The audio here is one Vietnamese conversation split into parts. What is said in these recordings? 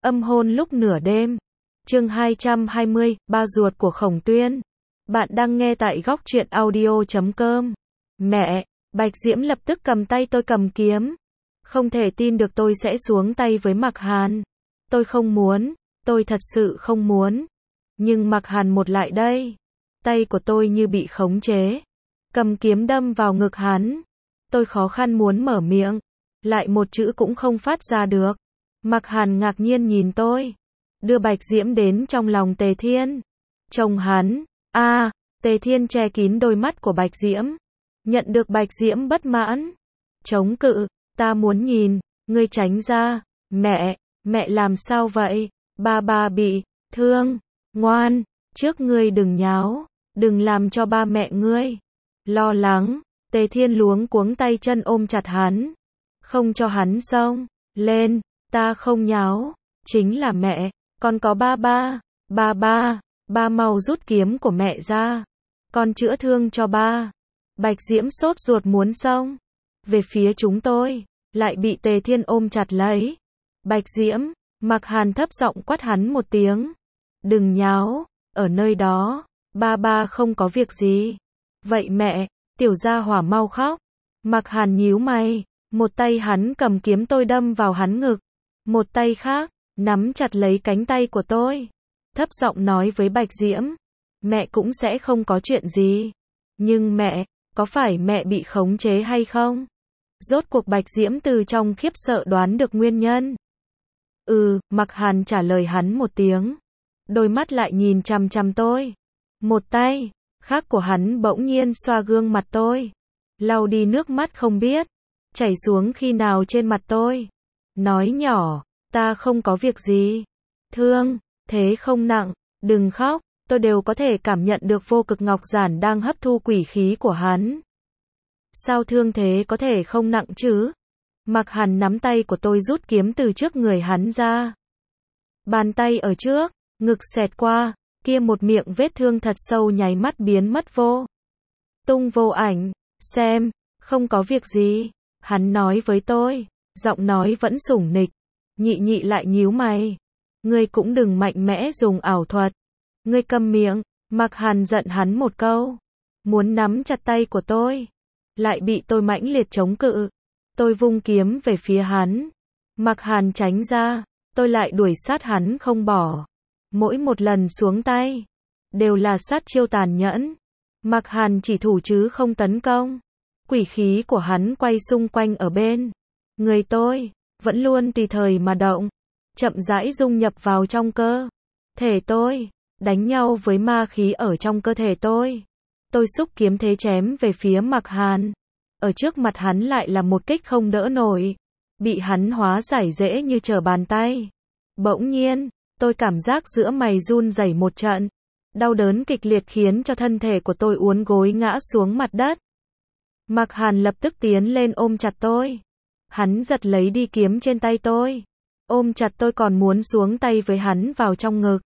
Âm hôn lúc nửa đêm. Chương 220, ba ruột của Khổng Tuyên. Bạn đang nghe tại góc truyện audio.com. Mẹ, Bạch Diễm lập tức cầm tay tôi cầm kiếm. Không thể tin được tôi sẽ xuống tay với Mạc Hàn. Tôi không muốn, tôi thật sự không muốn. Nhưng Mạc Hàn một lại đây. Tay của tôi như bị khống chế. Cầm kiếm đâm vào ngực hắn. Tôi khó khăn muốn mở miệng. Lại một chữ cũng không phát ra được. Mạc Hàn ngạc nhiên nhìn tôi. Đưa Bạch Diễm đến trong lòng Tề Thiên. Chồng hắn. Tề Thiên che kín đôi mắt của Bạch Diễm. Nhận được Bạch Diễm bất mãn. Chống cự. Ta muốn nhìn. Ngươi tránh ra. Mẹ làm sao vậy? Ba bị thương. Ngoan. Trước ngươi đừng nháo. Đừng làm cho ba mẹ ngươi lo lắng. Tề Thiên luống cuống tay chân ôm chặt hắn. Không cho hắn xông lên. Ta không nháo. Chính là mẹ. Con có ba. Ba mau rút kiếm của mẹ ra. Con chữa thương cho ba. Bạch Diễm sốt ruột muốn xông về phía chúng tôi. Lại bị Tề Thiên ôm chặt lấy. Bạch Diễm. Mạc Hàn thấp giọng quát hắn một tiếng. Đừng nháo. Ở nơi đó. Ba không có việc gì. Vậy mẹ. Tiểu gia hỏa mau khóc. Mạc Hàn nhíu mày. Một tay hắn cầm kiếm tôi đâm vào hắn ngực. Một tay khác, nắm chặt lấy cánh tay của tôi. Thấp giọng nói với Bạch Diễm. Mẹ cũng sẽ không có chuyện gì. Nhưng mẹ, có phải mẹ bị khống chế hay không? Rốt cuộc Bạch Diễm từ trong khiếp sợ đoán được nguyên nhân. Mạc Hàn trả lời hắn một tiếng. Đôi mắt lại nhìn chằm chằm tôi. Một tay khác của hắn bỗng nhiên xoa gương mặt tôi. Lau đi nước mắt không biết chảy xuống khi nào trên mặt tôi. Nói nhỏ, ta không có việc gì. Thương, thế không nặng, đừng khóc. Tôi đều có thể cảm nhận được Vô Cực Ngọc Giản đang hấp thu quỷ khí của hắn. Sao thương thế có thể không nặng chứ? Mạc Hàn nắm tay của tôi rút kiếm từ trước người hắn ra. Bàn tay ở trước, ngực xẹt qua, kia một miệng vết thương thật sâu nháy mắt biến mất vô tung vô ảnh. Xem, không có việc gì. Hắn nói với tôi, giọng nói vẫn sủng nịch. Nhị lại nhíu mày. Ngươi cũng đừng mạnh mẽ dùng ảo thuật. Ngươi câm miệng. Mạc Hàn giận hắn một câu. Muốn nắm chặt tay của tôi. Lại bị tôi mãnh liệt chống cự. Tôi vung kiếm về phía hắn. Mạc Hàn tránh ra. Tôi lại đuổi sát hắn không bỏ. Mỗi một lần xuống tay đều là sát chiêu tàn nhẫn. Mạc Hàn chỉ thủ chứ không tấn công. Quỷ khí của hắn quay xung quanh ở bên người tôi, vẫn luôn tùy thời mà động, chậm rãi dung nhập vào trong cơ thể tôi, đánh nhau với ma khí ở trong cơ thể tôi. Tôi xúc kiếm thế chém về phía Mạc Hàn. Ở trước mặt hắn lại là một kích không đỡ nổi, bị hắn hóa giải dễ như trở bàn tay. Bỗng nhiên, tôi cảm giác giữa mày run rẩy một trận. Đau đớn kịch liệt khiến cho thân thể của tôi uốn gối ngã xuống mặt đất. Mạc Hàn lập tức tiến lên ôm chặt tôi. Hắn giật lấy đi kiếm trên tay tôi. Ôm chặt tôi còn muốn xuống tay với hắn vào trong ngực.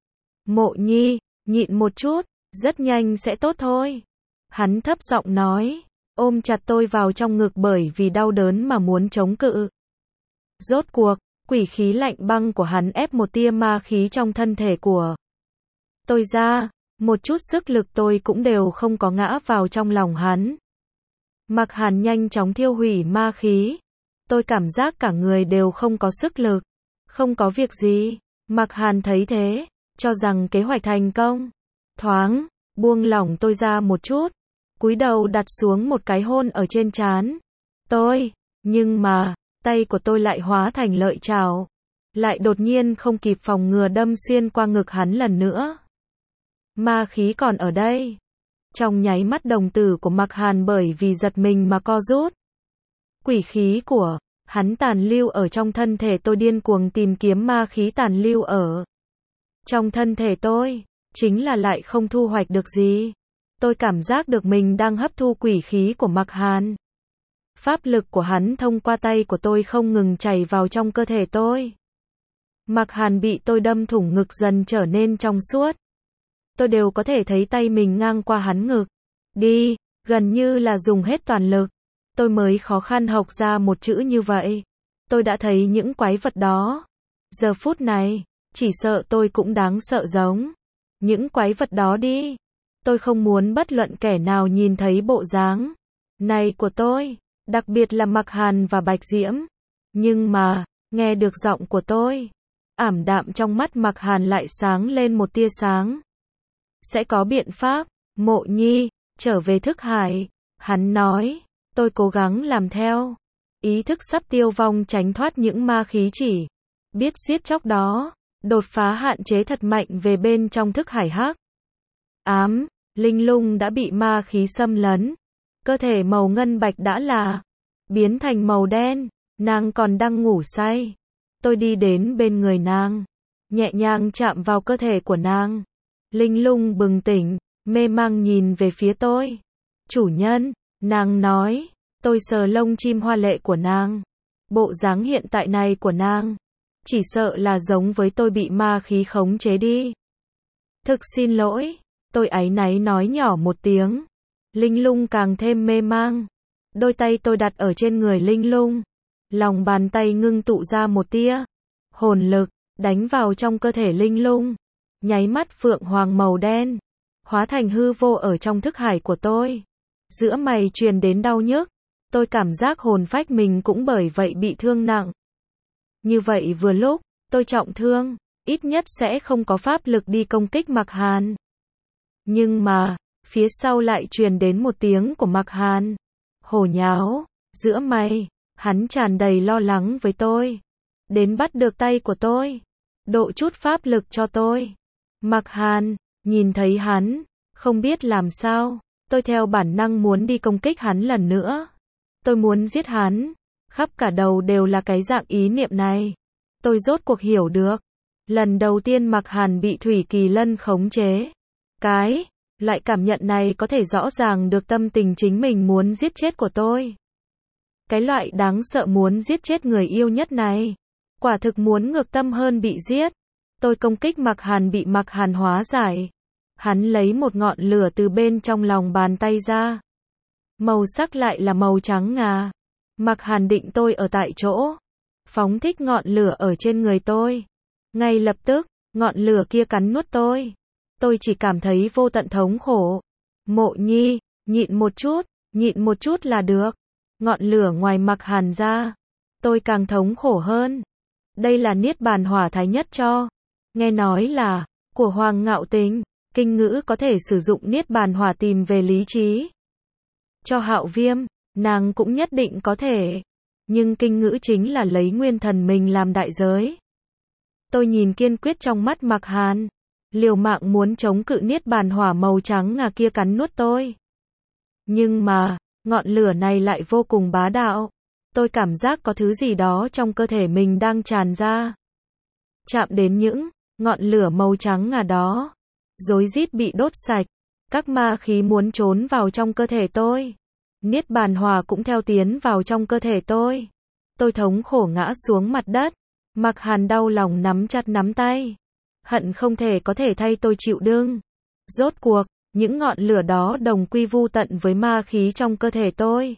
Mộ Nhi, nhịn một chút, rất nhanh sẽ tốt thôi. Hắn thấp giọng nói. Ôm chặt tôi vào trong ngực bởi vì đau đớn mà muốn chống cự. Rốt cuộc, quỷ khí lạnh băng của hắn ép một tia ma khí trong thân thể của tôi ra. Một chút sức lực tôi cũng đều không có ngã vào trong lòng hắn. Mạc Hàn nhanh chóng thiêu hủy ma khí. Tôi cảm giác cả người đều không có sức lực. Không có việc gì. Mạc Hàn thấy thế, cho rằng kế hoạch thành công. Thoáng, buông lỏng tôi ra một chút. Cúi đầu đặt xuống một cái hôn ở trên trán tôi. Nhưng mà, tay của tôi lại hóa thành lợi chảo. Lại đột nhiên không kịp phòng ngừa đâm xuyên qua ngực hắn lần nữa. Ma khí còn ở đây. Trong nháy mắt đồng tử của Mạc Hàn bởi vì giật mình mà co rút. Quỷ khí của hắn tàn lưu ở trong thân thể tôi, điên cuồng tìm kiếm ma khí tàn lưu ở trong thân thể tôi, chính là lại không thu hoạch được gì. Tôi cảm giác được mình đang hấp thu quỷ khí của Mạc Hàn. Pháp lực của hắn thông qua tay của tôi không ngừng chảy vào trong cơ thể tôi. Mạc Hàn bị tôi đâm thủng ngực dần trở nên trong suốt. Tôi đều có thể thấy tay mình ngang qua hắn ngực. Đi, gần như là dùng hết toàn lực. Tôi mới khó khăn học ra một chữ như vậy. Tôi đã thấy những quái vật đó. Giờ phút này, chỉ sợ tôi cũng đáng sợ giống những quái vật đó đi. Tôi không muốn bất luận kẻ nào nhìn thấy bộ dáng này của tôi, đặc biệt là Mạc Hàn và Bạch Diễm. Nhưng mà, nghe được giọng của tôi, ảm đạm trong mắt Mạc Hàn lại sáng lên một tia sáng. Sẽ có biện pháp, Mộ Nhi, trở về thức hải. Hắn nói, tôi cố gắng làm theo. Ý thức sắp tiêu vong tránh thoát những ma khí chỉ biết giết chóc đó, đột phá hạn chế thật mạnh về bên trong thức hải hắc ám. Linh Lung đã bị ma khí xâm lấn, cơ thể màu ngân bạch đã là biến thành màu đen, nàng còn đang ngủ say. Tôi đi đến bên người nàng, nhẹ nhàng chạm vào cơ thể của nàng. Linh Lung bừng tỉnh, mê mang nhìn về phía tôi. Chủ nhân, nàng nói, tôi sờ lông chim hoa lệ của nàng. Bộ dáng hiện tại này của nàng, chỉ sợ là giống với tôi bị ma khí khống chế đi. Thực xin lỗi, tôi áy náy nói nhỏ một tiếng. Linh Lung càng thêm mê mang. Đôi tay tôi đặt ở trên người Linh Lung. Lòng bàn tay ngưng tụ ra một tia hồn lực, đánh vào trong cơ thể Linh Lung. Nháy mắt phượng hoàng màu đen, hóa thành hư vô ở trong thức hải của tôi. Giữa mày truyền đến đau nhức. Tôi cảm giác hồn phách mình cũng bởi vậy bị thương nặng. Như vậy vừa lúc, tôi trọng thương, ít nhất sẽ không có pháp lực đi công kích Mạc Hàn. Nhưng mà, phía sau lại truyền đến một tiếng của Mạc Hàn. Hổ nháo, giữa mày, hắn tràn đầy lo lắng với tôi. Đến bắt được tay của tôi, độ chút pháp lực cho tôi. Mạc Hàn, nhìn thấy hắn, không biết làm sao, tôi theo bản năng muốn đi công kích hắn lần nữa. Tôi muốn giết hắn, khắp cả đầu đều là cái dạng ý niệm này. Tôi rốt cuộc hiểu được. Lần đầu tiên Mạc Hàn bị Thủy Kỳ Lân khống chế. Loại cảm nhận này có thể rõ ràng được tâm tình chính mình muốn giết chết của tôi. Cái loại đáng sợ muốn giết chết người yêu nhất này. Quả thực muốn ngược tâm hơn bị giết. Tôi công kích Mạc Hàn bị Mạc Hàn hóa giải. Hắn lấy một ngọn lửa từ bên trong lòng bàn tay ra. Màu sắc lại là màu trắng ngà. Mạc Hàn định tôi ở tại chỗ, phóng thích ngọn lửa ở trên người tôi. Ngay lập tức, ngọn lửa kia cắn nuốt tôi. Tôi chỉ cảm thấy vô tận thống khổ. Mộ Nhi, nhịn một chút là được. Ngọn lửa ngoài Mạc Hàn ra, tôi càng thống khổ hơn. Đây là Niết Bàn Hỏa Thái Nhất cho. Nghe nói là, của Hoàng Ngạo Tình, kinh ngữ có thể sử dụng Niết Bàn Hỏa tìm về lý trí. Cho Hạo Viêm, nàng cũng nhất định có thể. Nhưng kinh ngữ chính là lấy nguyên thần mình làm đại giới. Tôi nhìn kiên quyết trong mắt Mạc Hàn, liều mạng muốn chống cự Niết Bàn Hỏa màu trắng ngà kia cắn nuốt tôi. Nhưng mà, ngọn lửa này lại vô cùng bá đạo. Tôi cảm giác có thứ gì đó trong cơ thể mình đang tràn ra. Chạm đến những ngọn lửa màu trắng ngà đó, rối rít bị đốt sạch. Các ma khí muốn trốn vào trong cơ thể tôi. Niết Bàn Hỏa cũng theo tiến vào trong cơ thể tôi. Tôi thống khổ ngã xuống mặt đất. Mạc Hàn đau lòng nắm chặt nắm tay. Hận không thể có thể thay tôi chịu đựng. Rốt cuộc, những ngọn lửa đó đồng quy vu tận với ma khí trong cơ thể tôi.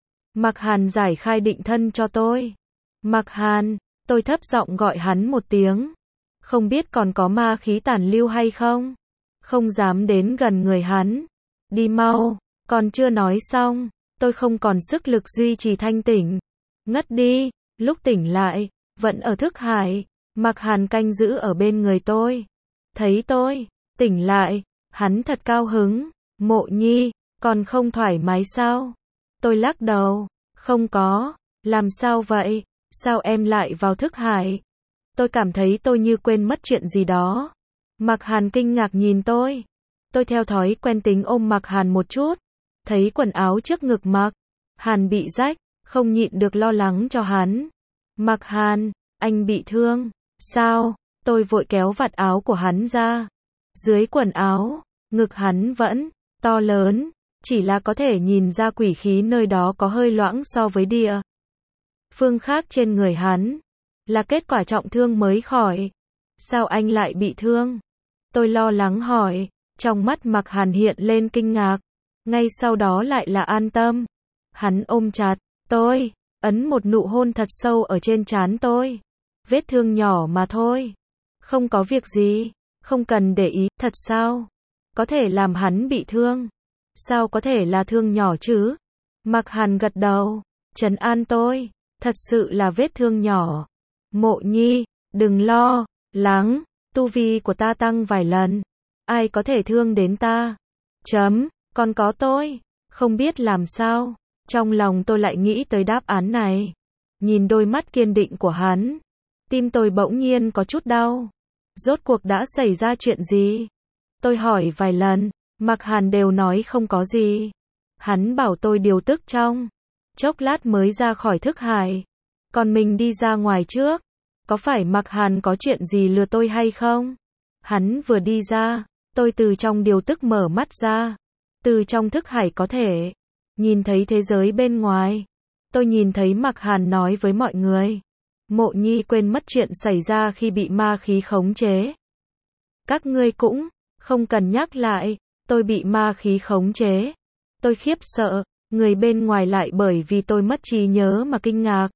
Mạc Hàn giải khai định thân cho tôi. Mạc Hàn, tôi thấp giọng gọi hắn một tiếng. Không biết còn có ma khí tàn lưu hay không? Không dám đến gần người hắn. Đi mau, còn chưa nói xong, tôi không còn sức lực duy trì thanh tỉnh. Ngất đi, lúc tỉnh lại, vẫn ở thức hải, Mạc Hàn canh giữ ở bên người tôi. Thấy tôi tỉnh lại, hắn thật cao hứng. Mộ Nhi, còn không thoải mái sao? Tôi lắc đầu, không có. Làm sao vậy? Sao em lại vào thức hải? Tôi cảm thấy tôi như quên mất chuyện gì đó. Mạc Hàn kinh ngạc nhìn tôi. Tôi theo thói quen tính ôm Mạc Hàn một chút. Thấy quần áo trước ngực Mạc Hàn bị rách, không nhịn được lo lắng cho hắn. Mạc Hàn, anh bị thương. Sao? Tôi vội kéo vạt áo của hắn ra. Dưới quần áo, ngực hắn vẫn to lớn, chỉ là có thể nhìn ra quỷ khí nơi đó có hơi loãng so với địa phương khác trên người hắn. Là kết quả trọng thương mới khỏi. Sao anh lại bị thương? Tôi lo lắng hỏi. Trong mắt Mạc Hàn hiện lên kinh ngạc. Ngay sau đó lại là an tâm. Hắn ôm chặt tôi, ấn một nụ hôn thật sâu ở trên trán tôi. Vết thương nhỏ mà thôi. Không có việc gì. Không cần để ý. Thật sao? Có thể làm hắn bị thương. Sao có thể là thương nhỏ chứ? Mạc Hàn gật đầu. Trấn an tôi. Thật sự là vết thương nhỏ. Mộ Nhi, đừng lo lắng. Tu vi của ta tăng vài lần. Ai có thể thương đến ta? Còn có tôi. Không biết làm sao. Trong lòng tôi lại nghĩ tới đáp án này. Nhìn đôi mắt kiên định của hắn. Tim tôi bỗng nhiên có chút đau. Rốt cuộc đã xảy ra chuyện gì? Tôi hỏi vài lần. Mạc Hàn đều nói không có gì. Hắn bảo tôi điều tức trong chốc lát mới ra khỏi thức hải. Còn mình đi ra ngoài trước. Có phải Mạc Hàn có chuyện gì lừa tôi hay không? Hắn vừa đi ra, tôi từ trong điều tức mở mắt ra. Từ trong thức hải có thể nhìn thấy thế giới bên ngoài. Tôi nhìn thấy Mạc Hàn nói với mọi người. Mộ Nhi quên mất chuyện xảy ra khi bị ma khí khống chế. Các ngươi cũng không cần nhắc lại, tôi bị ma khí khống chế. Tôi khiếp sợ, người bên ngoài lại bởi vì tôi mất trí nhớ mà kinh ngạc.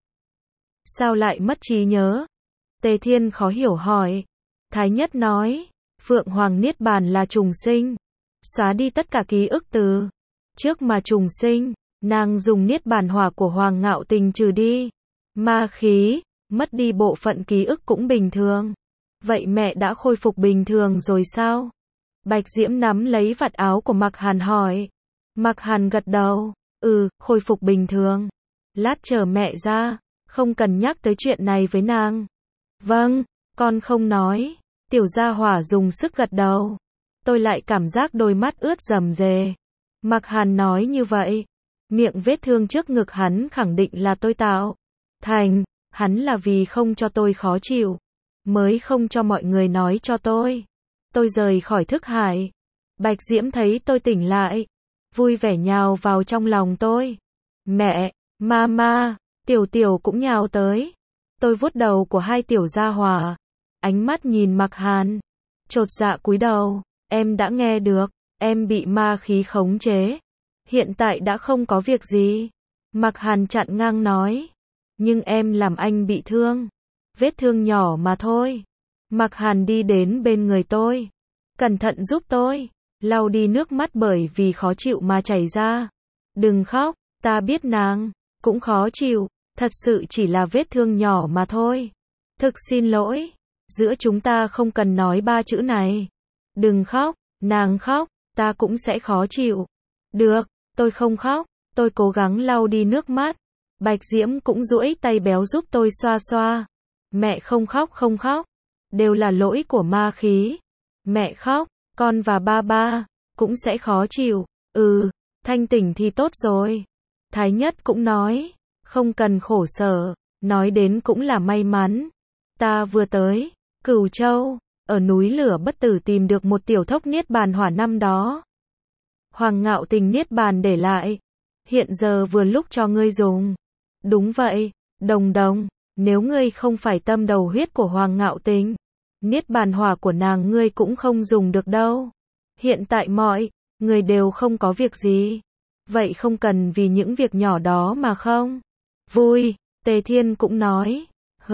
Sao lại mất trí nhớ? Tề Thiên khó hiểu hỏi. Thái Nhất nói, Phượng Hoàng Niết Bàn là trùng sinh. Xóa đi tất cả ký ức từ trước mà trùng sinh. Nàng dùng Niết Bàn hỏa của Hoàng Ngạo Tình trừ đi ma khí, mất đi bộ phận ký ức cũng bình thường. Vậy mẹ đã khôi phục bình thường rồi sao? Bạch Diễm nắm lấy vạt áo của Mạc Hàn hỏi. Mạc Hàn gật đầu. Khôi phục bình thường. Lát chờ mẹ ra, không cần nhắc tới chuyện này với nàng. Vâng, con không nói. Tiểu Gia Hỏa dùng sức gật đầu. Tôi lại cảm giác đôi mắt ướt rầm rề. Mạc Hàn nói như vậy. Miệng vết thương trước ngực hắn khẳng định là tôi tạo thành. Hắn là vì không cho tôi khó chịu. Mới không cho mọi người nói cho tôi. Tôi rời khỏi thức hải. Bạch Diễm thấy tôi tỉnh lại. Vui vẻ nhào vào trong lòng tôi. Mẹ, mama, Tiểu Tiểu cũng nhào tới. Tôi vuốt đầu của hai Tiểu Gia Hỏa. Ánh mắt nhìn Mạc Hàn. Chột dạ cúi đầu. Em đã nghe được. Em bị ma khí khống chế. Hiện tại đã không có việc gì. Mạc Hàn chặn ngang nói. Nhưng em làm anh bị thương. Vết thương nhỏ mà thôi. Mạc Hàn đi đến bên người tôi. Cẩn thận giúp tôi. Lau đi nước mắt bởi vì khó chịu mà chảy ra. Đừng khóc, ta biết nàng cũng khó chịu. Thật sự chỉ là vết thương nhỏ mà thôi. Thực xin lỗi. Giữa chúng ta không cần nói ba chữ này. Đừng khóc, nàng khóc, ta cũng sẽ khó chịu. Được, tôi không khóc. Tôi cố gắng lau đi nước mắt. Bạch Diễm cũng duỗi tay béo giúp tôi xoa xoa. Mẹ không khóc. Đều là lỗi của ma khí. Mẹ khóc, con và ba cũng sẽ khó chịu. Thanh tỉnh thì tốt rồi. Thái Nhất cũng nói. Không cần khổ sở. Nói đến cũng là may mắn. Ta vừa tới Cửu Châu. Ở núi lửa bất tử tìm được một tiểu thốc Niết Bàn hỏa năm đó. Hoàng Ngạo Tình Niết Bàn để lại. Hiện giờ vừa lúc cho ngươi dùng. Đúng vậy, Đồng Đồng. Nếu ngươi không phải tâm đầu huyết của Hoàng Ngạo Tình, Niết Bàn hỏa của nàng ngươi cũng không dùng được đâu. Hiện tại mọi người đều không có việc gì. Vậy không cần vì những việc nhỏ đó mà không vui. Tề Thiên cũng nói.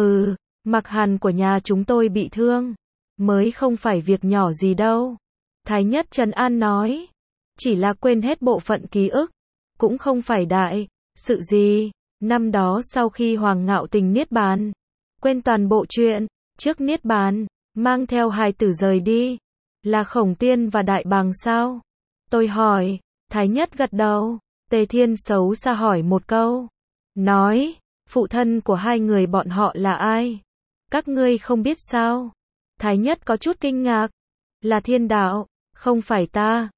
Mạc Hàn của nhà chúng tôi bị thương. Mới không phải việc nhỏ gì đâu. Thái Nhất trấn an nói. Chỉ là quên hết bộ phận ký ức. Cũng không phải đại sự gì. Năm đó sau khi Hoàng Ngạo Tình Niết Bàn, quên toàn bộ chuyện trước Niết Bàn, mang theo hài tử rời đi. Là Khổng Tiên và Đại Bàng sao? Tôi hỏi. Thái Nhất gật đầu. Tề Thiên xấu xa hỏi một câu. Nói, phụ thân của hai người bọn họ là ai? Các ngươi không biết sao? Thái Nhất có chút kinh ngạc. Là Thiên Đạo, không phải ta.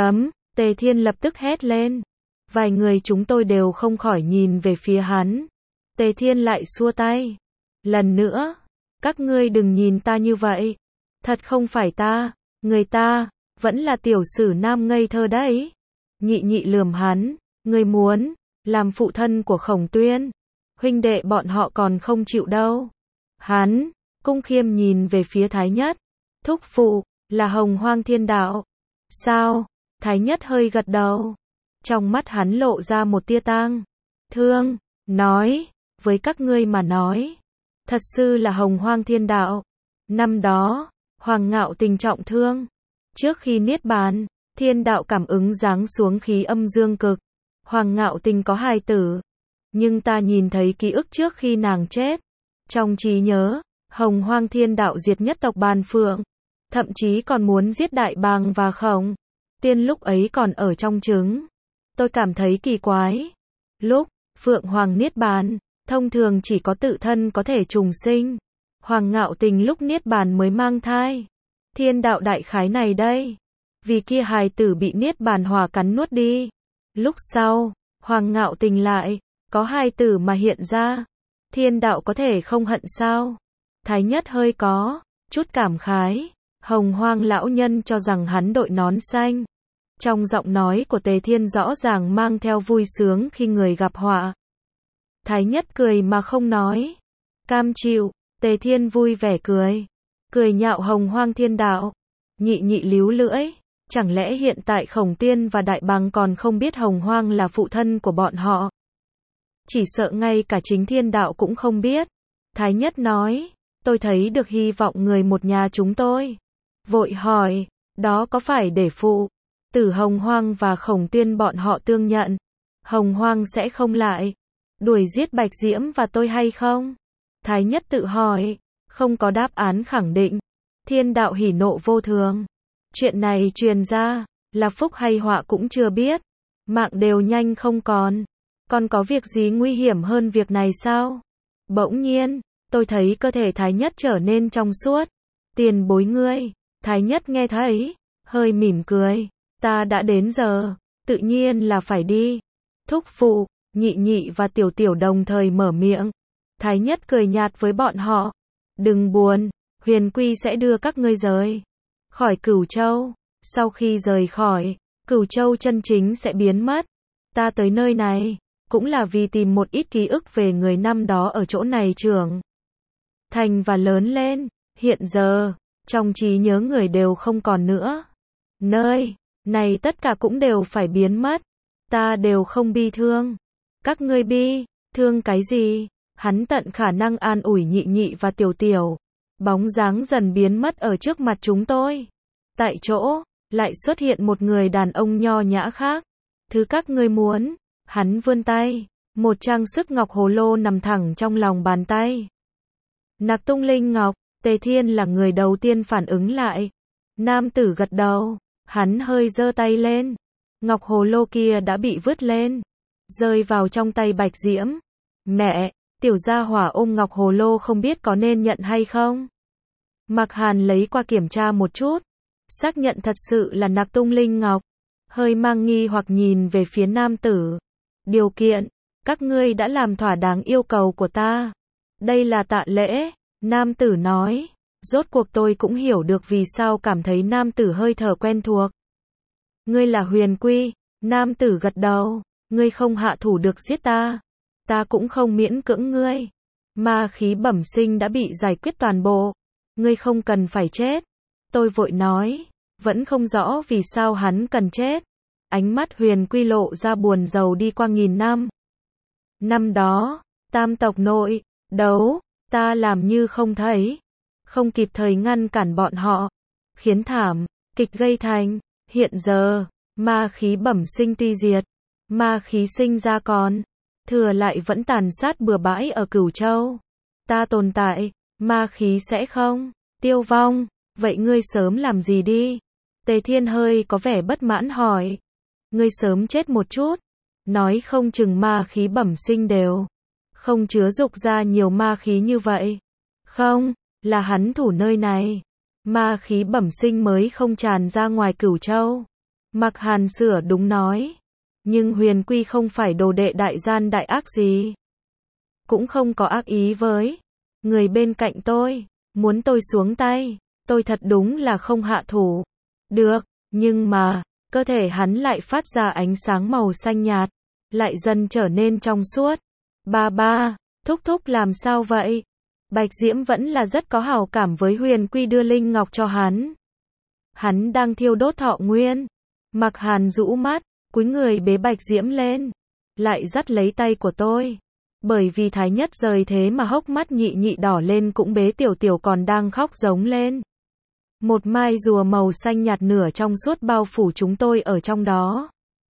Tề Thiên lập tức hét lên. Vài người chúng tôi đều không khỏi nhìn về phía hắn. Tề Thiên lại xua tay. Lần nữa, các ngươi đừng nhìn ta như vậy. Thật không phải ta, người ta vẫn là tiểu sử nam ngây thơ đấy. Nhị nhị lườm hắn. Ngươi muốn làm phụ thân của Khổng Tuyên, huynh đệ bọn họ còn không chịu đâu. Hắn cung khiêm nhìn về phía Thái Nhất. Thúc phụ là Hồng Hoang Thiên Đạo. Sao? Thái Nhất hơi gật đầu. Trong mắt hắn lộ ra một tia tang thương. Nói, với các ngươi mà nói, Thật sự là hồng hoang thiên đạo. Năm đó, Hoàng Ngạo Tình trọng thương. Trước khi niết bàn, thiên đạo cảm ứng giáng xuống khí âm dương cực. Hoàng Ngạo Tình có hài tử. Nhưng ta nhìn thấy ký ức trước khi nàng chết. Trong trí nhớ, hồng hoang thiên đạo diệt nhất tộc Bàn Phượng. Thậm chí còn muốn giết Đại Bàng và Khổng Tiên lúc ấy còn ở trong trứng. Tôi cảm thấy kỳ quái. Lúc Phượng Hoàng niết bàn, thông thường chỉ có tự thân có thể trùng sinh. Hoàng Ngạo Tình lúc niết bàn mới mang thai. Thiên đạo đại khái này đây. Vì kia hài tử bị niết bàn hỏa cắn nuốt đi. Lúc sau, Hoàng Ngạo Tình lại có hài tử mà hiện ra. Thiên đạo có thể không hận sao? Thái Nhất hơi có chút cảm khái. Hồng Hoang lão nhân cho rằng hắn đội nón xanh. Trong giọng nói của Tề Thiên rõ ràng mang theo vui sướng khi người gặp họa. Thái Nhất cười mà không nói. Cam chịu. Tề Thiên vui vẻ cười. Cười nhạo Hồng Hoang thiên đạo. Nhị nhị líu lưỡi. Chẳng lẽ hiện tại Khổng Tiên và Đại Bàng còn không biết Hồng Hoang là phụ thân của bọn họ? Chỉ sợ ngay cả chính thiên đạo cũng không biết. Thái Nhất nói. Tôi thấy được hy vọng người một nhà chúng tôi. Vội hỏi. Đó có phải để phụ tử Hồng Hoang và Khổng Tiên bọn họ tương nhận? Hồng Hoang sẽ không lại đuổi giết Bạch Diễm và tôi hay không? Thái Nhất tự hỏi. Không có đáp án khẳng định. Thiên đạo hỉ nộ vô thường. Chuyện này truyền ra, là phúc hay họa cũng chưa biết. Mạng đều nhanh không còn. Còn có việc gì nguy hiểm hơn việc này sao? Bỗng nhiên, tôi thấy cơ thể Thái Nhất trở nên trong suốt. Tiền bối ngươi. Thái Nhất nghe thấy, hơi mỉm cười. Ta đã đến giờ, tự nhiên là phải đi. Thúc phụ, nhị nhị và tiểu tiểu đồng thời mở miệng. Thái Nhất cười nhạt với bọn họ. Đừng buồn, Huyền Quy sẽ đưa các ngươi rời khỏi Cửu Châu. Sau khi rời khỏi Cửu Châu chân chính sẽ biến mất. Ta tới nơi này cũng là vì tìm một ít ký ức về người năm đó ở chỗ này trưởng thành và lớn lên. Hiện giờ, trong trí nhớ người đều không còn nữa. Nơi này tất cả cũng đều phải biến mất. Ta đều không bi thương. Các ngươi bi thương cái gì? Hắn tận khả năng an ủi nhị nhị và tiểu tiểu. Bóng dáng dần biến mất ở trước mặt chúng tôi. Tại chỗ, lại xuất hiện một người đàn ông nho nhã khác. Thứ các ngươi muốn. Hắn vươn tay. Một trang sức ngọc hồ lô nằm thẳng trong lòng bàn tay. Nặc Tung Linh Ngọc. Tề Thiên là người đầu tiên phản ứng lại. Nam tử gật đầu. Hắn hơi giơ tay lên. Ngọc hồ lô kia đã bị vứt lên. Rơi vào trong tay Bạch Diễm. Mẹ, tiểu gia hỏa ôm ngọc hồ lô không biết có nên nhận hay không? Mạc Hàn lấy qua kiểm tra một chút. Xác nhận thật sự là Nặc Tung Linh Ngọc. Hơi mang nghi hoặc nhìn về phía nam tử. Điều kiện, các ngươi đã làm thỏa đáng yêu cầu của ta. Đây là tạ lễ. Nam tử nói. Rốt cuộc tôi cũng hiểu được vì sao cảm thấy nam tử hơi thở quen thuộc. Ngươi là Huyền Quy. Nam tử gật đầu. Ngươi không hạ thủ được giết ta. Ta cũng không miễn cưỡng ngươi. Ma khí bẩm sinh đã bị giải quyết toàn bộ. Ngươi không cần phải chết. Tôi vội nói. Vẫn không rõ vì sao hắn cần chết. Ánh mắt Huyền Quy lộ ra buồn rầu đi qua nghìn năm. Năm đó, tam tộc nội đấu, ta làm như không thấy. Không kịp thời ngăn cản bọn họ. Khiến thảm kịch gây thành. Hiện giờ, ma khí bẩm sinh tuy diệt. Ma khí sinh ra còn thừa lại vẫn tàn sát bừa bãi ở Cửu Châu. Ta tồn tại, ma khí sẽ không tiêu vong. Vậy ngươi sớm làm gì đi? Tề Thiên hơi có vẻ bất mãn hỏi. Ngươi sớm chết một chút. Nói không chừng ma khí bẩm sinh đều không chứa dục ra nhiều ma khí như vậy. Không, là hắn thủ nơi này. Ma khí bẩm sinh mới không tràn ra ngoài Cửu Châu. Mạc Hàn sửa đúng nói. Nhưng Huyền Quy không phải đồ đệ đại gian đại ác gì. Cũng không có ác ý với người bên cạnh tôi. Muốn tôi xuống tay, tôi thật đúng là không hạ thủ. Được, nhưng mà, cơ thể hắn lại phát ra ánh sáng màu xanh nhạt. Lại dần trở nên trong suốt. Ba, thúc thúc làm sao vậy? Bạch Diễm vẫn là rất có hảo cảm với Huyền Quy đưa linh ngọc cho hắn. Hắn đang thiêu đốt thọ nguyên. Mạc Hàn rũ mắt, cúi người bế Bạch Diễm lên. Lại dắt lấy tay của tôi. Bởi vì Thái Nhất rời thế mà hốc mắt Nhị Nhị đỏ lên, cũng bế Tiểu Tiểu còn đang khóc giống lên. Một mai rùa màu xanh nhạt nửa trong suốt bao phủ chúng tôi ở trong đó.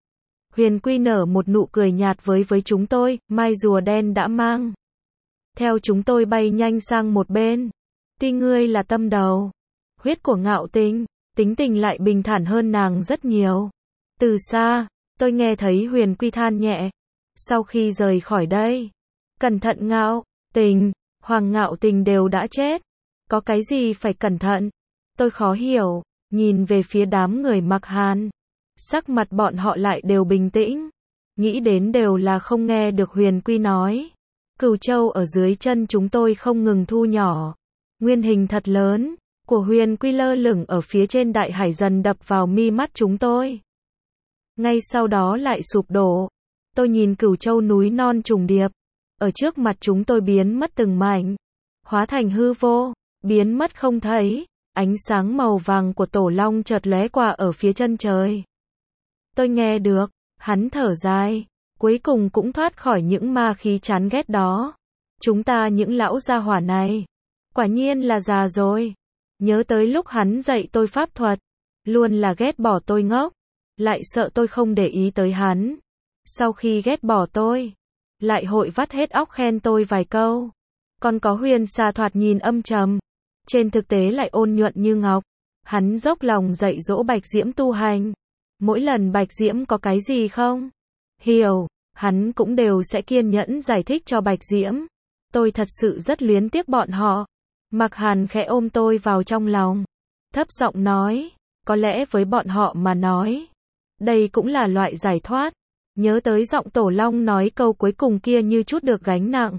Huyền Quy nở một nụ cười nhạt với chúng tôi, mai rùa đen đã mang theo chúng tôi bay nhanh sang một bên. Tuy ngươi là tâm đầu huyết của Ngạo Tình, tính tình lại bình thản hơn nàng rất nhiều. Từ xa, tôi nghe thấy Huyền Quy than nhẹ. Sau khi rời khỏi đây, cẩn thận Ngạo Tình, Hoàng Ngạo Tình đều đã chết. Có cái gì phải cẩn thận? Tôi khó hiểu, nhìn về phía đám người Mặc Hàn. Sắc mặt bọn họ lại đều bình tĩnh. Nghĩ đến đều là không nghe được Huyền Quy nói. Cửu Châu ở dưới chân chúng tôi không ngừng thu nhỏ. Nguyên hình thật lớn của Huyền Quy lơ lửng ở phía trên đại hải dần đập vào mi mắt chúng tôi. Ngay sau đó lại sụp đổ. Tôi nhìn Cửu Châu núi non trùng điệp. Ở trước mặt chúng tôi biến mất từng mảnh. Hóa thành hư vô, biến mất không thấy. Ánh sáng màu vàng của Tổ Long chợt lóe qua ở phía chân trời. Tôi nghe được, hắn thở dài. Cuối cùng cũng thoát khỏi những ma khí chán ghét đó. Chúng ta những lão gia hỏa này, quả nhiên là già rồi. Nhớ tới lúc hắn dạy tôi pháp thuật, luôn là ghét bỏ tôi ngốc, lại sợ tôi không để ý tới hắn. Sau khi ghét bỏ tôi, lại hội vắt hết óc khen tôi vài câu. Còn có Huyền Xà thoạt nhìn âm trầm, trên thực tế lại ôn nhuận như ngọc. Hắn dốc lòng dạy dỗ Bạch Diễm tu hành. Mỗi lần Bạch Diễm có cái gì không hiểu, hắn cũng đều sẽ kiên nhẫn giải thích cho Bạch Diễm. Tôi thật sự rất luyến tiếc bọn họ. Mặc Hàn khẽ ôm tôi vào trong lòng, thấp giọng nói, có lẽ với bọn họ mà nói, đây cũng là loại giải thoát. Nhớ tới giọng Tổ Long nói câu cuối cùng kia như chút được gánh nặng.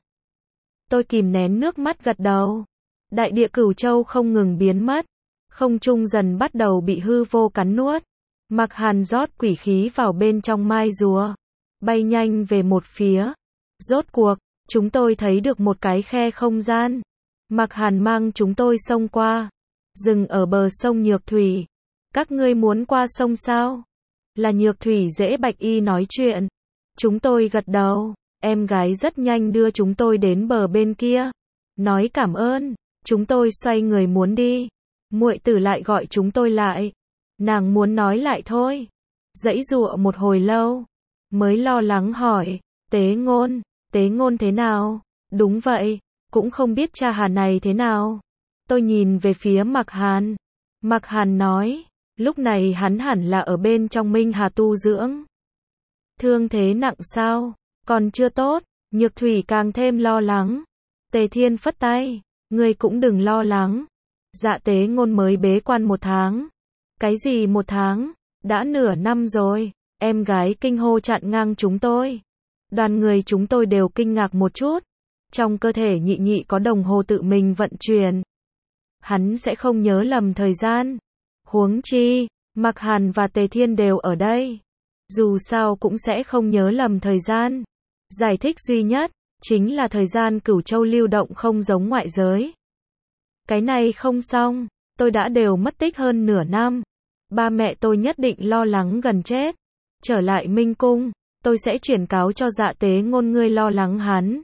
Tôi kìm nén nước mắt gật đầu. Đại địa Cửu Châu không ngừng biến mất, không trung dần bắt đầu bị hư vô cắn nuốt. Mặc Hàn rót quỷ khí vào bên trong mai rùa, bay nhanh về một phía. Rốt cuộc, chúng tôi thấy được một cái khe không gian. Mặc Hàn mang chúng tôi xông qua, dừng ở bờ sông Nhược Thủy. Các ngươi muốn qua sông sao? Là Nhược Thủy dễ Bạch Y nói chuyện. Chúng tôi gật đầu, em gái rất nhanh đưa chúng tôi đến bờ bên kia. Nói cảm ơn, chúng tôi xoay người muốn đi. Muội tử lại gọi chúng tôi lại. Nàng muốn nói lại thôi. Giãy giụa một hồi lâu, mới lo lắng hỏi, Tế Ngôn thế nào? Đúng vậy, cũng không biết cha Hàn này thế nào. Tôi nhìn về phía Mặc Hàn. Mặc Hàn nói, lúc này hắn hẳn là ở bên trong Minh Hà tu dưỡng. Thương thế nặng sao? Còn chưa tốt. Nhược Thủy càng thêm lo lắng. Tề Thiên phất tay, ngươi cũng đừng lo lắng. Dạ Tế Ngôn mới bế quan 1 tháng. Cái gì 1 tháng? Đã nửa năm rồi. Em gái kinh hô chặn ngang chúng tôi. Đoàn người chúng tôi đều kinh ngạc một chút. Trong cơ thể Nhị Nhị có đồng hồ tự mình vận chuyển. Hắn sẽ không nhớ lầm thời gian. Huống chi, Mặc Hàn và Tề Thiên đều ở đây. Dù sao cũng sẽ không nhớ lầm thời gian. Giải thích duy nhất, chính là thời gian Cửu Châu lưu động không giống ngoại giới. Cái này không xong, tôi đã đều mất tích hơn nửa năm. Ba mẹ tôi nhất định lo lắng gần chết. Trở lại Minh Cung, tôi sẽ chuyển cáo cho Dạ Tế Ngôn ngươi lo lắng hắn.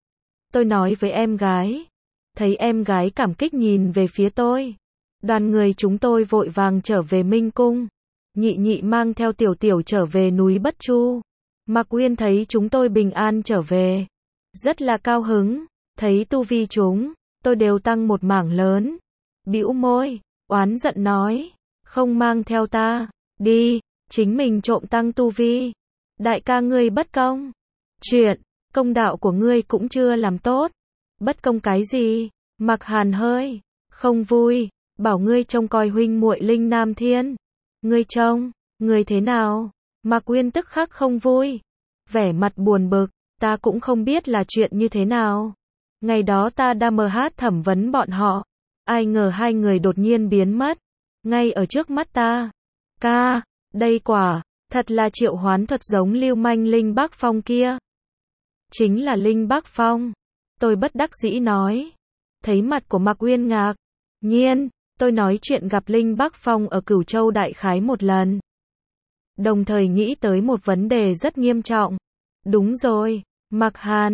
Tôi nói với em gái. Thấy em gái cảm kích nhìn về phía tôi. Đoàn người chúng tôi vội vàng trở về Minh Cung. Nhị Nhị mang theo Tiểu Tiểu trở về núi Bất Chu. Mạc Uyên thấy chúng tôi bình an trở về, rất là cao hứng. Thấy tu vi chúng tôi đều tăng một mảng lớn. Bĩu môi, oán giận nói, không mang theo ta, đi, chính mình trộm tăng tu vi. Đại ca ngươi bất công. Chuyện, công đạo của ngươi cũng chưa làm tốt. Bất công cái gì? Mặc Hàn hơi không vui, bảo ngươi trông coi huynh muội Linh Nam Thiên. Ngươi trông, ngươi thế nào? Mạc Uyên tức khắc không vui, vẻ mặt buồn bực, ta cũng không biết là chuyện như thế nào. Ngày đó ta đã thẩm vấn bọn họ, ai ngờ 2 người đột nhiên biến mất, ngay ở trước mắt ta. Ca, đây quả thật là triệu hoán thuật giống lưu manh Linh Bắc Phong kia. Chính là Linh Bắc Phong. Tôi bất đắc dĩ nói. Thấy mặt của Mạc Uyên ngạc nhiên, tôi nói chuyện gặp Linh Bắc Phong ở Cửu Châu đại khái một lần. Đồng thời nghĩ tới một vấn đề rất nghiêm trọng. Đúng rồi, Mạc Hàn,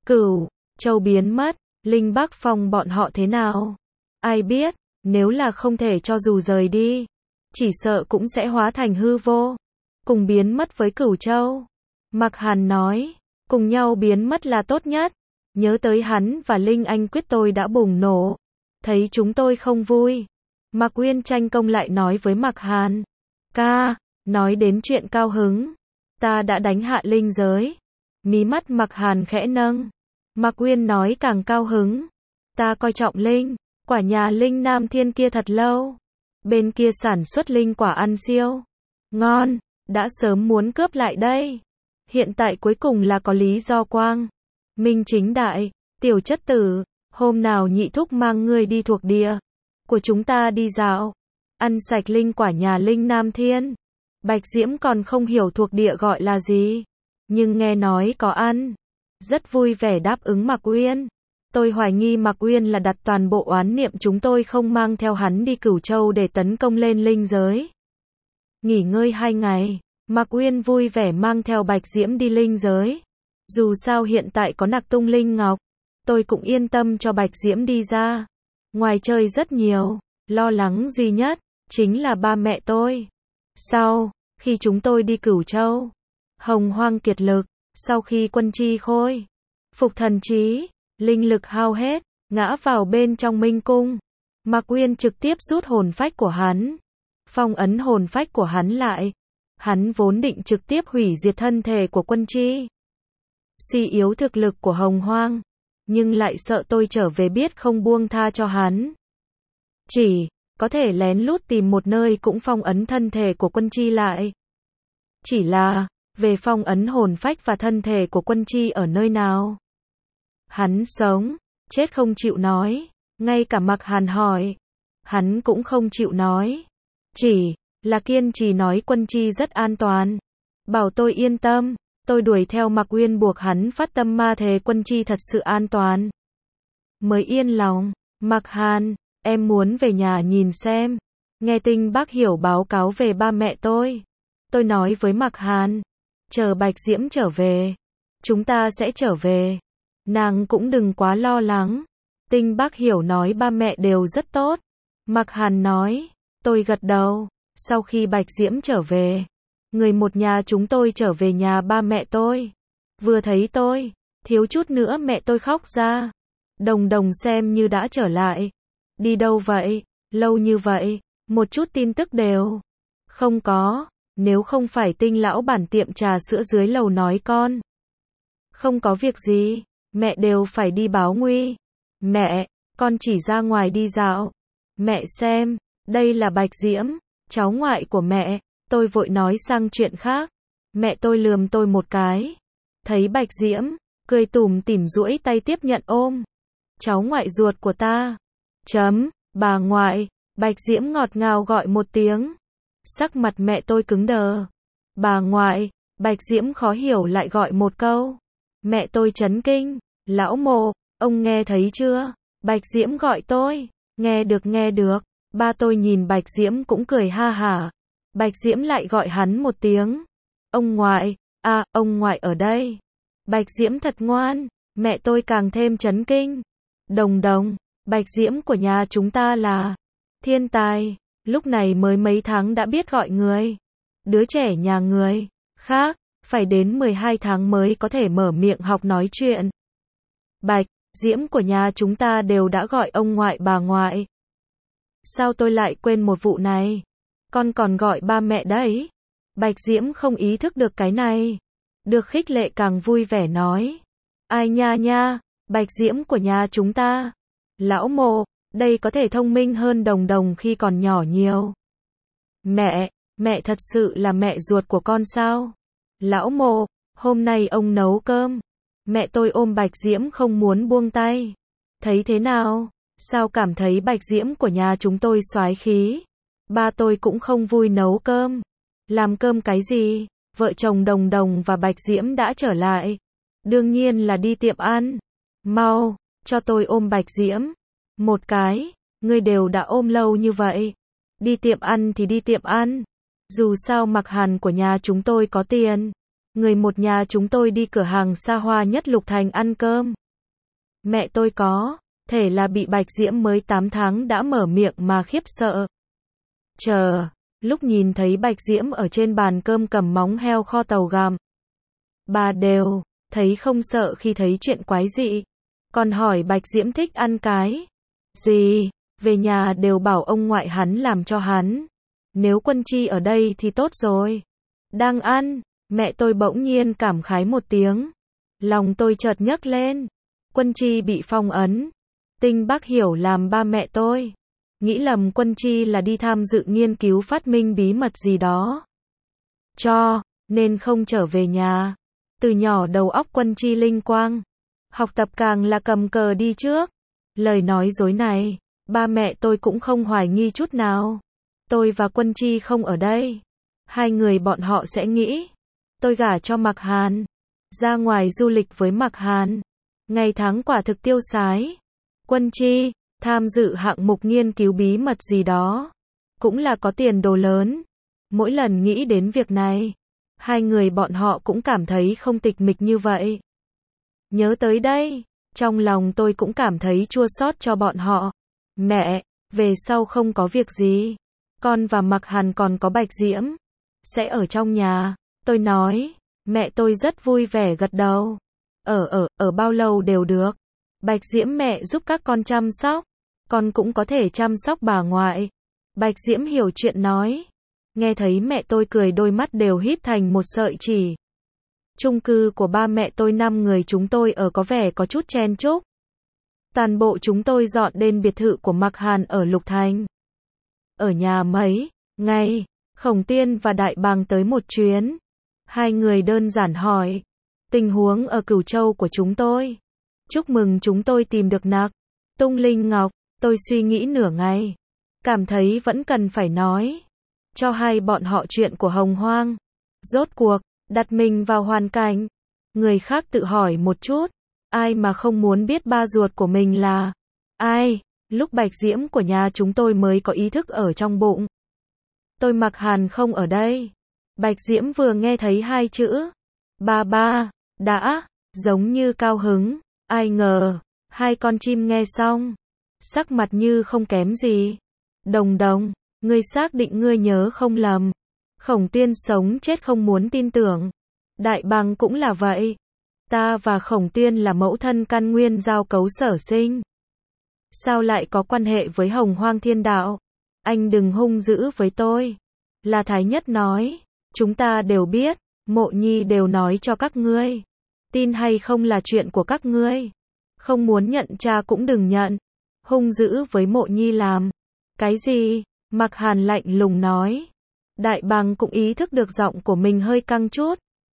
Cửu Châu biến mất, Linh Bắc Phong bọn họ thế nào? Ai biết, nếu là không thể cho dù rời đi, chỉ sợ cũng sẽ hóa thành hư vô, cùng biến mất với Cửu Châu. Mạc Hàn nói, cùng nhau biến mất là tốt nhất. Nhớ tới hắn và Linh Anh quyết tôi đã bùng nổ, thấy chúng tôi không vui. Mạc Uyên tranh công lại nói với Mạc Hàn, ca, nói đến chuyện cao hứng, ta đã đánh hạ linh giới. Mí mắt Mạc Hàn khẽ nâng. Mạc Uyên nói càng cao hứng, ta coi trọng linh, quả nhà Linh Nam Thiên kia thật lâu. Bên kia sản xuất linh quả ăn siêu ngon, đã sớm muốn cướp lại đây. Hiện tại cuối cùng là có lý do quang minh chính đại. Tiểu chất tử, hôm nào nhị thúc mang ngươi đi thuộc địa của chúng ta đi dạo, ăn sạch linh quả nhà Linh Nam Thiên. Bạch Diễm còn không hiểu thuộc địa gọi là gì, nhưng nghe nói có ăn, rất vui vẻ đáp ứng Mạc Uyên. Tôi hoài nghi Mạc Uyên là đặt toàn bộ oán niệm chúng tôi không mang theo hắn đi Cửu Châu để tấn công lên linh giới. Nghỉ ngơi 2 ngày, Mạc Uyên vui vẻ mang theo Bạch Diễm đi linh giới. Dù sao hiện tại có nặc tung linh ngọc, tôi cũng yên tâm cho Bạch Diễm đi ra. Ngoài chơi rất nhiều, lo lắng duy nhất chính là ba mẹ tôi. Sau khi chúng tôi đi Cửu Châu, hồng hoang kiệt lực, sau khi quân chi khôi phục thần trí, linh lực hao hết, ngã vào bên trong minh cung. Mạc Uyên trực tiếp rút hồn phách của hắn, phong ấn hồn phách của hắn lại. Hắn vốn định trực tiếp hủy diệt thân thể của quân chi, suy yếu thực lực của hồng hoang, nhưng lại sợ tôi trở về biết không buông tha cho hắn. Chỉ có thể lén lút tìm một nơi cũng phong ấn thân thể của quân chi lại. Chỉ là, về phong ấn hồn phách và thân thể của quân chi ở nơi nào? Hắn sống, chết không chịu nói, ngay cả Mạc Hàn hỏi, hắn cũng không chịu nói. Chỉ là kiên trì nói quân chi rất an toàn, bảo tôi yên tâm. Tôi đuổi theo Mạc Uyên buộc hắn phát tâm ma thề quân chi thật sự an toàn, mới yên lòng. Mạc Hàn, em muốn về nhà nhìn xem. Nghe Tinh Bác Hiểu báo cáo về ba mẹ tôi. Tôi nói với Mạc Hàn, chờ Bạch Diễm trở về, chúng ta sẽ trở về. Nàng cũng đừng quá lo lắng. Tinh Bác Hiểu nói ba mẹ đều rất tốt. Mạc Hàn nói, tôi gật đầu. Sau khi Bạch Diễm trở về, người một nhà chúng tôi trở về nhà ba mẹ tôi. Vừa thấy tôi, thiếu chút nữa mẹ tôi khóc ra. Đồng Đồng xem như đã trở lại. Đi đâu vậy? Lâu như vậy, một chút tin tức đều không có. Nếu không phải Tinh lão bản tiệm trà sữa dưới lầu nói con không có việc gì, mẹ đều phải đi báo nguy. Mẹ, con chỉ ra ngoài đi dạo. Mẹ xem, đây là Bạch Diễm, cháu ngoại của mẹ. Tôi vội nói sang chuyện khác. Mẹ tôi lườm tôi một cái. Thấy Bạch Diễm, cười tủm tỉm duỗi tay tiếp nhận ôm. Cháu ngoại ruột của ta. Bà ngoại. Bạch Diễm ngọt ngào gọi một tiếng. Sắc mặt mẹ tôi cứng đờ. Bà ngoại. Bạch Diễm khó hiểu lại gọi một câu. Mẹ tôi chấn kinh. Lão Mộ, ông nghe thấy chưa? Bạch Diễm gọi tôi. Nghe được. Ba tôi nhìn Bạch Diễm cũng cười ha hả. Bạch Diễm lại gọi hắn một tiếng. Ông ngoại, ông ngoại ở đây. Bạch Diễm thật ngoan, mẹ tôi càng thêm chấn kinh. Đồng Đồng, Bạch Diễm của nhà chúng ta là thiên tài, lúc này mới mấy tháng đã biết gọi người. Đứa trẻ nhà người khác, phải đến 12 tháng mới có thể mở miệng học nói chuyện. Bạch Diễm của nhà chúng ta đều đã gọi ông ngoại bà ngoại. Sao tôi lại quên một vụ này? Con còn gọi ba mẹ đấy. Bạch Diễm không ý thức được cái này. Được khích lệ càng vui vẻ nói. Ai nha, Bạch Diễm của nhà chúng ta. Lão Mộ, đây có thể thông minh hơn Đồng Đồng khi còn nhỏ nhiều. Mẹ thật sự là mẹ ruột của con sao? Lão Mộ, hôm nay ông nấu cơm. Mẹ tôi ôm Bạch Diễm không muốn buông tay. Thấy thế nào? Sao cảm thấy Bạch Diễm của nhà chúng tôi soái khí? Ba tôi cũng không vui nấu cơm. Làm cơm cái gì? Vợ chồng Đồng Đồng và Bạch Diễm đã trở lại. Đương nhiên là đi tiệm ăn. Mau, cho tôi ôm Bạch Diễm. Một cái, ngươi đều đã ôm lâu như vậy. Đi tiệm ăn thì đi tiệm ăn. Dù sao Mạc Hàn của nhà chúng tôi có tiền. Người một nhà chúng tôi đi cửa hàng xa hoa nhất Lục Thành ăn cơm. Mẹ tôi có thể là bị Bạch Diễm mới 8 tháng đã mở miệng mà khiếp sợ. Lúc nhìn thấy Bạch Diễm ở trên bàn cơm cầm móng heo kho tàu gặm, bà đều thấy không sợ khi thấy chuyện quái dị. Còn hỏi Bạch Diễm thích ăn cái gì, về nhà đều bảo ông ngoại hắn làm cho hắn. Nếu Quân Chi ở đây thì tốt rồi. Đang ăn, mẹ tôi bỗng nhiên cảm khái một tiếng. Lòng tôi chợt nhấc lên. Quân Chi bị phong ấn. Tinh Bắc hiểu làm ba mẹ tôi nghĩ lầm Quân Chi là đi tham dự nghiên cứu phát minh bí mật gì đó, cho nên không trở về nhà. Từ nhỏ đầu óc Quân Chi linh quang, học tập càng là cầm cờ đi trước. Lời nói dối này, ba mẹ tôi cũng không hoài nghi chút nào. Tôi và Quân Chi không ở đây, hai người bọn họ sẽ nghĩ tôi gả cho Mạc Hàn, ra ngoài du lịch với Mạc Hàn, ngày tháng quả thực tiêu sái. Quân Chi tham dự hạng mục nghiên cứu bí mật gì đó, cũng là có tiền đồ lớn. Mỗi lần nghĩ đến việc này, hai người bọn họ cũng cảm thấy không tịch mịch như vậy. Nhớ tới đây, trong lòng tôi cũng cảm thấy chua xót cho bọn họ. Mẹ, về sau không có việc gì, con và Mạc Hàn còn có Bạch Diễm sẽ ở trong nhà. Tôi nói, mẹ tôi rất vui vẻ gật đầu. Ở bao lâu đều được. Bạch Diễm mẹ giúp các con chăm sóc, con cũng có thể chăm sóc bà ngoại. Bạch Diễm hiểu chuyện nói. Nghe thấy mẹ tôi cười đôi mắt đều híp thành một sợi chỉ. Chung cư của ba mẹ tôi 5 người chúng tôi ở có vẻ có chút chen chúc. Toàn bộ chúng tôi dọn đến biệt thự của Mạc Hàn ở Lục Thành. Ở nhà mấy ngày, Khổng Tiên và Đại Bàng tới một chuyến. Hai người đơn giản hỏi tình huống ở Cửu Châu của chúng tôi. Chúc mừng chúng tôi tìm được nặc tung linh ngọc. Tôi suy nghĩ nửa ngày, cảm thấy vẫn cần phải nói cho hai bọn họ chuyện của Hồng Hoang. Rốt cuộc, đặt mình vào hoàn cảnh người khác tự hỏi một chút, ai mà không muốn biết ba ruột của mình là ai. Lúc Bạch Diễm của nhà chúng tôi mới có ý thức ở trong bụng. Tôi Mạc Hàn không ở đây. Bạch Diễm vừa nghe thấy hai chữ ba đã giống như cao hứng. Ai ngờ, hai con chim nghe xong, sắc mặt như không kém gì. Đồng đồng, ngươi xác định ngươi nhớ không lầm. Khổng Tiên sống chết không muốn tin tưởng. Đại Bàng cũng là vậy. Ta và Khổng Tiên là mẫu thân căn nguyên giao cấu sở sinh. Sao lại có quan hệ với Hồng Hoang Thiên Đạo? Anh đừng hung dữ với tôi. Là Thái Nhất nói. Chúng ta đều biết, Mộ Nhi đều nói cho các ngươi. Tin hay không là chuyện của các ngươi. Không muốn nhận cha cũng đừng nhận. Hung dữ với Mộ Nhi làm cái gì? Mạc Hàn lạnh lùng nói. Đại Bàng cũng ý thức được giọng của mình hơi căng chút.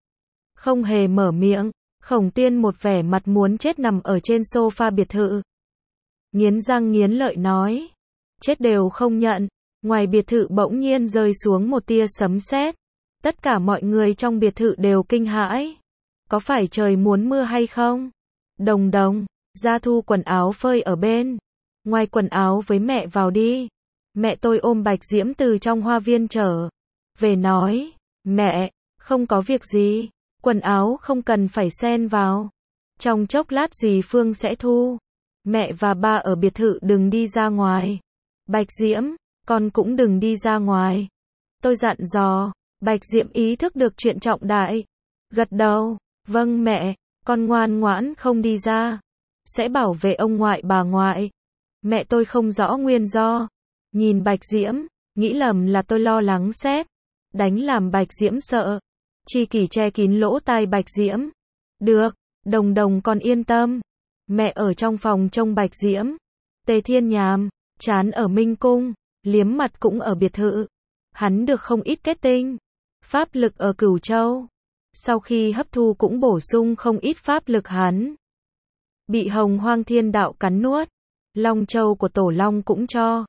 Không hề mở miệng. Khổng Tiên một vẻ mặt muốn chết nằm ở trên sofa biệt thự. Nghiến răng nghiến lợi nói. Chết đều không nhận. Ngoài biệt thự bỗng nhiên rơi xuống một tia sấm sét. Tất cả mọi người trong biệt thự đều kinh hãi. Có phải trời muốn mưa hay không? Đồng đồng, ra thu quần áo phơi ở bên ngoài quần áo với mẹ vào đi. Mẹ tôi ôm Bạch Diễm từ trong hoa viên trở về nói. Mẹ, không có việc gì. Quần áo không cần phải xen vào. Trong chốc lát dì Phương sẽ thu. Mẹ và ba ở biệt thự đừng đi ra ngoài. Bạch Diễm, con cũng đừng đi ra ngoài. Tôi dặn dò. Bạch Diễm ý thức được chuyện trọng đại. Gật đầu. Vâng mẹ, con ngoan ngoãn không đi ra. Sẽ bảo vệ ông ngoại bà ngoại. Mẹ tôi không rõ nguyên do. Nhìn Bạch Diễm, nghĩ lầm là tôi lo lắng xét đánh làm Bạch Diễm sợ. Chi Kỷ che kín lỗ tai Bạch Diễm. Được, đồng đồng con yên tâm. Mẹ ở trong phòng trông Bạch Diễm. Tề Thiên nhàm chán ở Minh Cung, liếm mặt cũng ở biệt thự. Hắn được không ít kết tinh pháp lực ở Cửu Châu. Sau khi hấp thu cũng bổ sung không ít pháp lực hắn. Bị Hồng Hoang Thiên Đạo cắn nuốt. Long Châu của Tổ Long cũng cho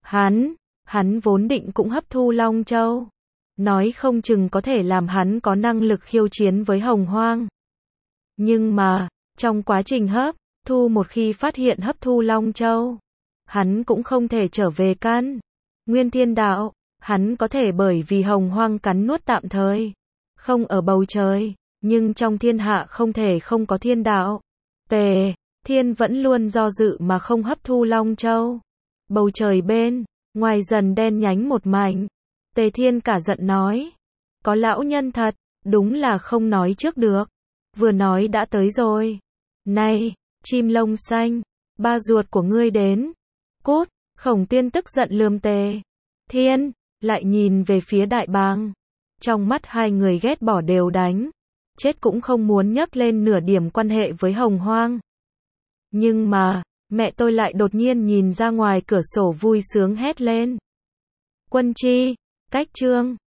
hắn vốn định cũng hấp thu Long Châu. Nói không chừng có thể làm hắn có năng lực khiêu chiến với Hồng Hoang. Nhưng mà, trong quá trình hấp thu một khi phát hiện hấp thu Long Châu, hắn cũng không thể trở về căn Nguyên Thiên Đạo. Hắn có thể bởi vì Hồng Hoang cắn nuốt tạm thời không ở bầu trời. Nhưng trong thiên hạ không thể không có thiên đạo. Tề Thiên vẫn luôn do dự mà không hấp thu Long Châu. Bầu trời bên ngoài dần đen nhánh một mảnh. Tề Thiên cả giận nói. Có lão nhân thật, đúng là không nói trước được. Vừa nói đã tới rồi. Này, chim lông xanh, ba ruột của ngươi đến. Cút, Khổng Tuyên tức giận lườm Tề Thiên, lại nhìn về phía Đại Bàng. Trong mắt hai người ghét bỏ đều đánh. Chết cũng không muốn nhắc lên nửa điểm quan hệ với Hồng Hoang. Nhưng mà, mẹ tôi lại đột nhiên nhìn ra ngoài cửa sổ vui sướng hét lên. Quân Chi, cách chương